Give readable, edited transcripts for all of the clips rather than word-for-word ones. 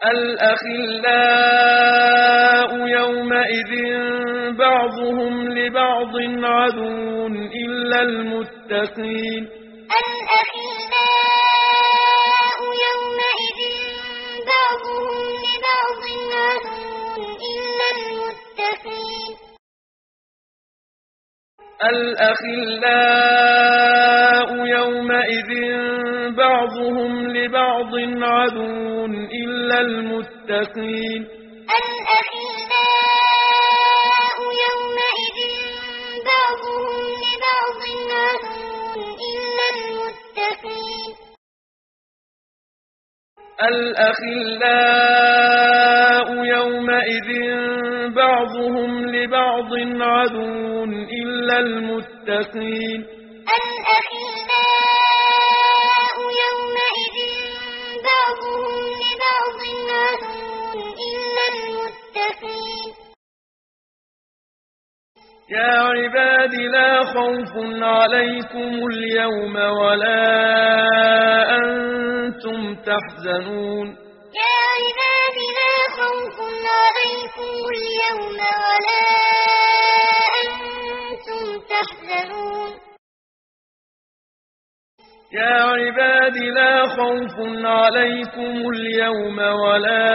الأخلاء يومئذ بعضهم لبعض عدو إلا المتقين. الأخلاء يومئذ بعضهم لبعض عدو إلا المتقين. الأخلاء يومئذ بعضهم لبعض عدو إلا المتقين. الأخلاء يومئذ بعضهم لبعض عدو إلا المتقين. الأخلاء يومئذ بعضهم لبعض عدو إلا المتقين. الأخلاء يومئذ بعضهم لبعض عدو إلا المتقين. يا عباد لا خوف عليكم اليوم ولا أنتم تحزنون. يا عباد لا خوف عليكم اليوم ولا أنتم تحزنون. يا عباد لا خوف عليكم اليوم ولا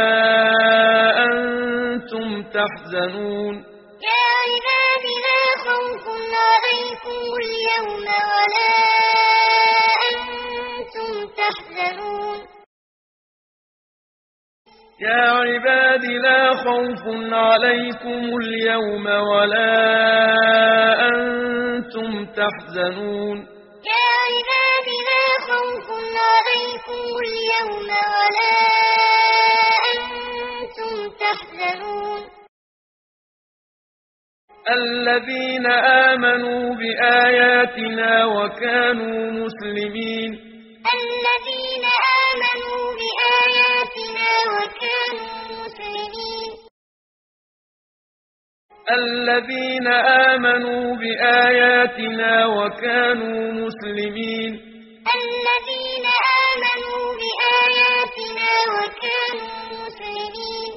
أنتم تحزنون. يا عباد لا خوف عليكم اليوم ولا أنتم تحزنون. يا عباد لا خوف عليكم اليوم ولا أنتم تحزنون. يا عباد لا خوف عليكم اليوم ولا أنتم تحزنون. الذين آمنوا بآياتنا وكانوا مسلمين. الذين آمنوا بآياتنا وكانوا مسلمين. الذين آمنوا بآياتنا وكانوا مسلمين. الذين آمنوا بآياتنا وكانوا مسلمين.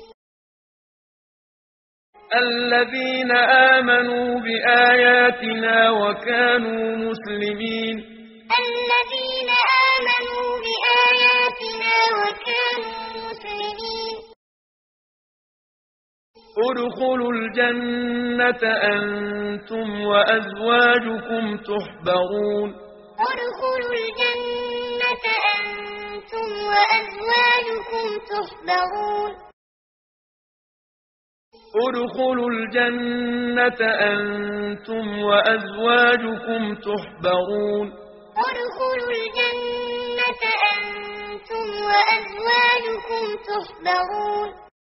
الذين آمنوا بآياتنا وكانوا مسلمين. الذين آمنوا بآياتنا وكانوا مسلمين. ادخلوا الجنة أنتم وأزواجكم تحبرون. ادخلوا الجنة أنتم وأزواجكم تحبرون. ادخلوا الجنة أنتم وأزواجكم تحبرون. ادخلوا الجنة أنتم وأزواجكم تحبرون.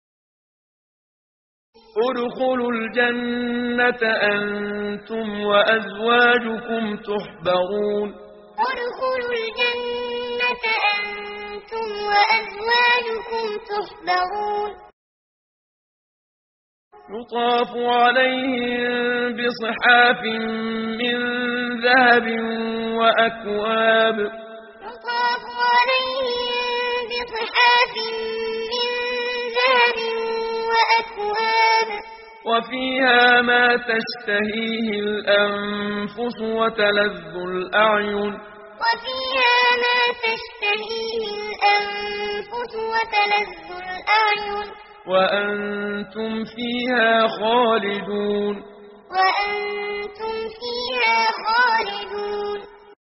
ادخلوا الجنة أنتم وأزواجكم تحبرون. ادخلوا الجنة أنتم وأزواجكم تحبرون. يطاف عليهم بصحاف من ذهب وأكواب. يطاف عليهم بصحاف من ذهب وأكواب. وفيها ما تشتهيه الأنفس وتلذ الأعين. وفيها ما تشتهيه الأنفس وتلذ الأعين. وأنتم فيها خالدون. وأنتم فيها خالدون.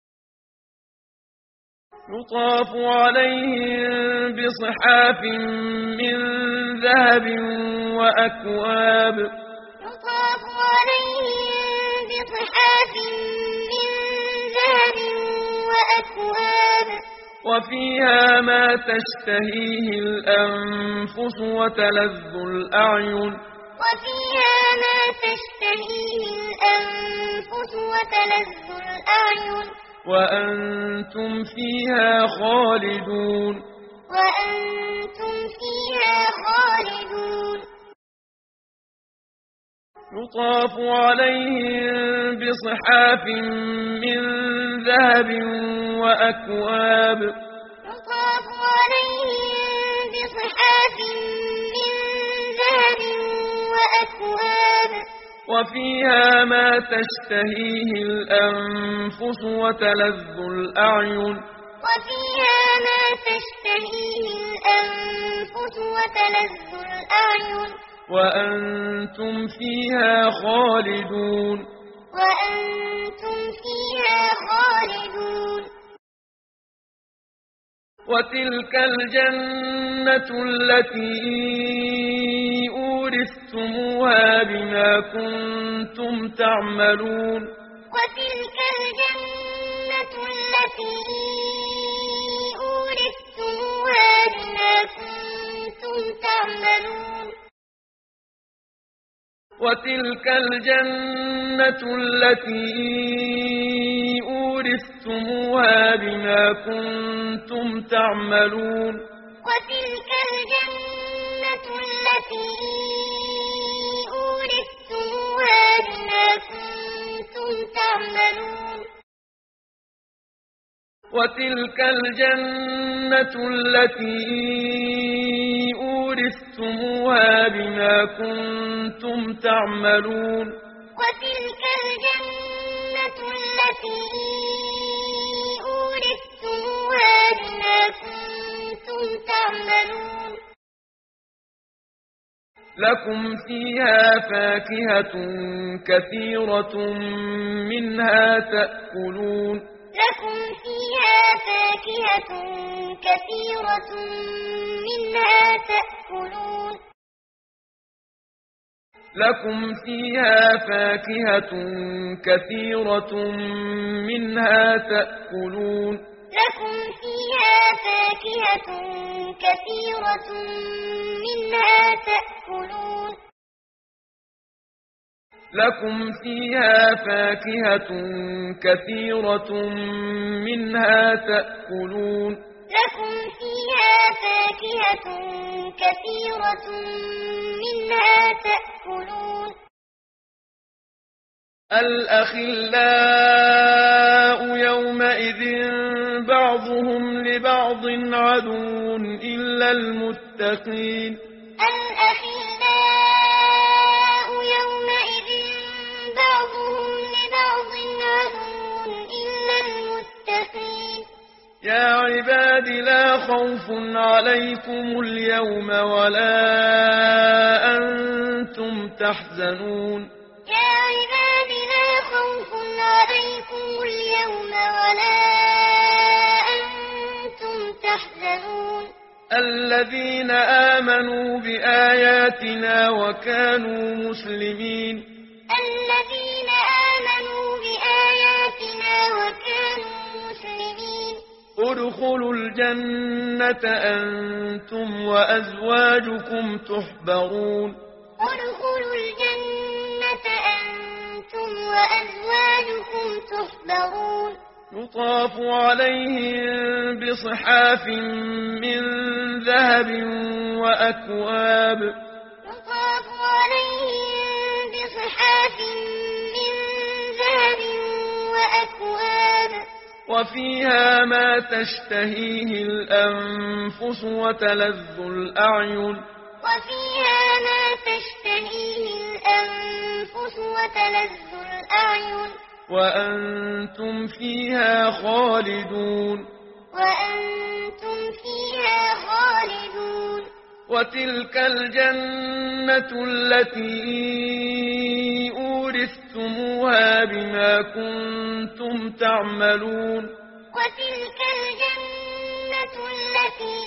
يطاف عليهم بصحاف من ذهب وأكواب. يطاف عليهم بصحاف من ذهب وأكواب. وفيها ما تشتهيه الأنفس وتلذ الأعين. وفيها ما تشتهيه الأنفس وتلذ الأعين. وأنتم فيها خالدون. وأنتم فيها خالدون. يطاف عليهم بصحاف من ذهب وأكواب. يطاف عليهم بصحاف وأكواب وفيها ما تشتهيه الأنفس وتلذ الأعين وفيها ما تشتهيه الأنفس وتلذ الأعين وأنتم فيها خالدون وأنتم فيها خالدون وتلك الجنة التي أورثتموها بما كنتم تعملون وتلك الجنة التي أورثتموها بما كنتم تعملون وتلك الجنة التي أورثتموها بما كنتم تعملون وتلك الجنة التي أورثتموها بما كنتم تعملون وتلك الجنة التي أورثتموها بما كنتم تعملون وتلك الجنة التي أورثتموها بما كنتم تعملون لكم فيها فاكهة كثيرة منها تأكلون لكم فيها فاكهة كثيرة منها تأكلون لكم فيها فاكهة كثيرة منها تأكلون لكم فيها فاكهة كثيرة منها تأكلون لكم فيها فاكهة كثيرة منها تأكلون لكم فيها فاكهة كثيرة منها تأكلون الأخلاء يومئذ بعضهم لبعض عدو إلا المتقين الأخلاء يومئذ بعضهم لبعض عدو إلا المتقين يا عباد لا خوف عليكم اليوم ولا أنتم تحزنون يا عباد لا خوف عليكم اليوم ولا أنتم تحزنون الذين آمنوا بآياتنا وكانوا مسلمين الذين آمنوا بآياتنا وكانوا مسلمين ادخلوا الجنة أنتم وأزواجكم تحبرون ادخلوا الجنة أنتم وأزواجكم تحبرون يطاف عليهم بصحاف من ذهب وأكواب يطاف عليهم بصحاف من ذهب وأكواب وفيها ما تشتهيه الأنفس وتلذ الأعين وفيها ما تشتهيه الأنفس وتلذ الأعين وأنتم فيها خالدون وأنتم فيها خالدون وتلك الجنة التي أورثتموها بما كنتم تعملون وتلك الجنة التي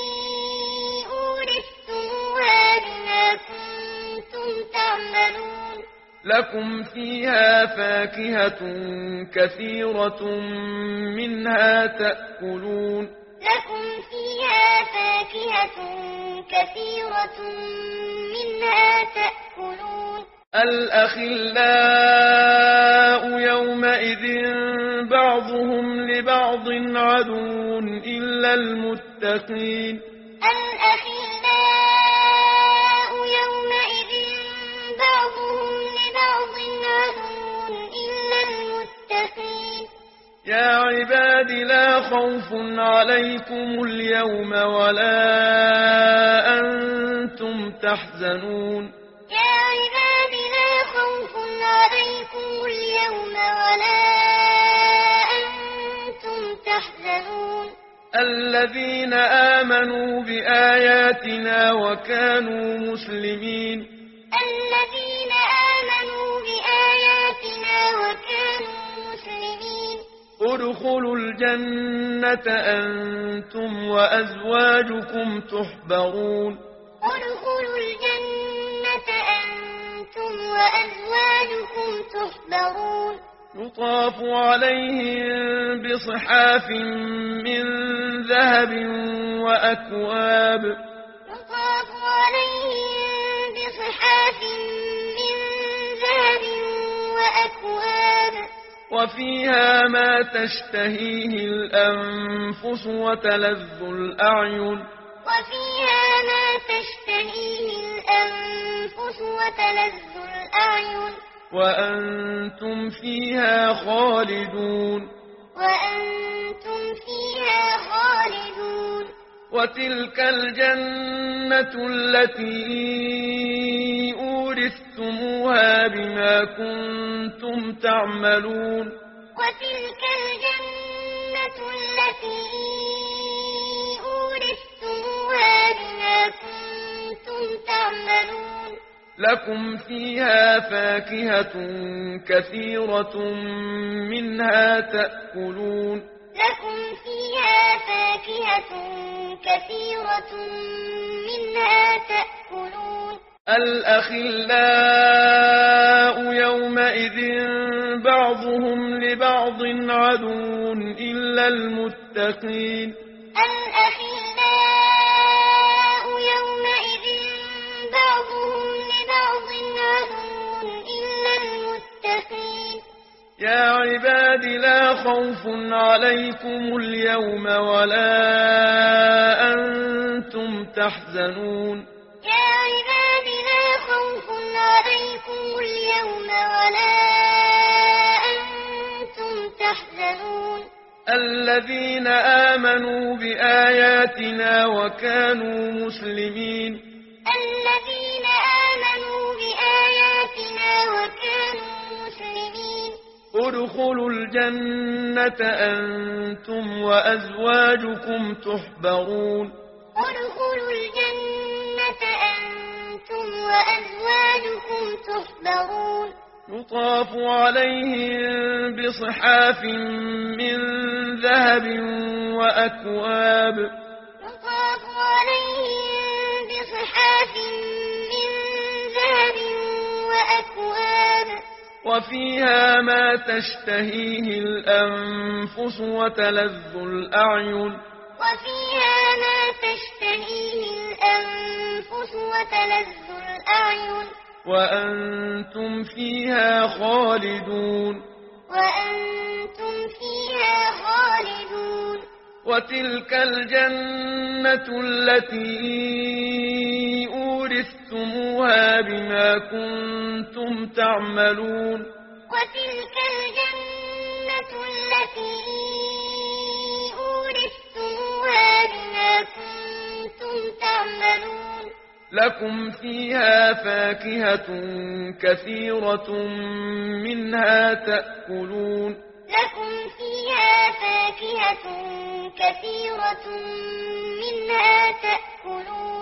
أورثتموها بما كنتم تعملون لكم فيها فاكهة كثيرة منها تأكلون لكم فيها فاكهة كثيرة منها تأكلون الأخلاء يومئذ بعضهم لبعض عدو إلا المتقين الأخلاء يومئذ بعضهم لبعض عدو إلا المتقين يا عباد لا خوف عليكم اليوم ولا أنتم تحزنون يا عباد عليكم اليوم ولا أنتم تحزنون الذين آمنوا بآياتنا وكانوا مسلمين الذين آمنوا بآياتنا وكانوا مسلمين ادخلوا الجنة أنتم وأزواجكم تحبرون ادخلوا الجنة أنتم وأزواجكم تحبرون يطاف عليهم بصحاف من ذهب وأكواب يطاف عليهم بصحاف من ذهب وأكواب وفيها ما تشتهيه الأنفس وتلذ الأعين وفيها ما تشتهيه الأنفس وتلذ الأعين وأنتم فيها خالدون وأنتم فيها خالدون وتلك الجنة التي أورثتموها بما كنتم تعملون وتلك الجنة التي أورثتموها بما كنتم تعملون لكم فيها فاكهة كثيرة منها تأكلون لكم فيها فاكهة كثيرة منها تأكلون الأخلاء يومئذ بعضهم لبعض عدو إلا المتقين الأخلاء يومئذ بعضهم لبعض عدو إلا المتقين يا عباد لا خوف عليكم اليوم ولا أنتم تحزنون يا عباد لا خوف عليكم اليوم ولا أنتم تحزنون الذين آمنوا بآياتنا وكانوا مسلمين الذين آمنوا بآياتنا وكانوا مسلمين ادخلوا الجنة أنتم وأزواجكم تحبرون ادخلوا الجنة أنتم وأزواجكم تحبرون يطاف عليهم بصحاف من ذهب وأكواب يطاف عليهم بصحاف من ذهب وأكواب وفيها ما تشتهيه الأنفس وتلذ الأعين وفيها ما تشتهيه الأنفس وتلذ الأعين وأنتم فيها خالدون وأنتم فيها خالدون وتلك الجنة التي أورثتموها بما كنتم تعملون وتلك الجنة التي أورثتموها بما كنتم تعملون لكم فيها فاكهة كثيرة منها تأكلون لكم فيها فاكهة كثيرة منها تأكلون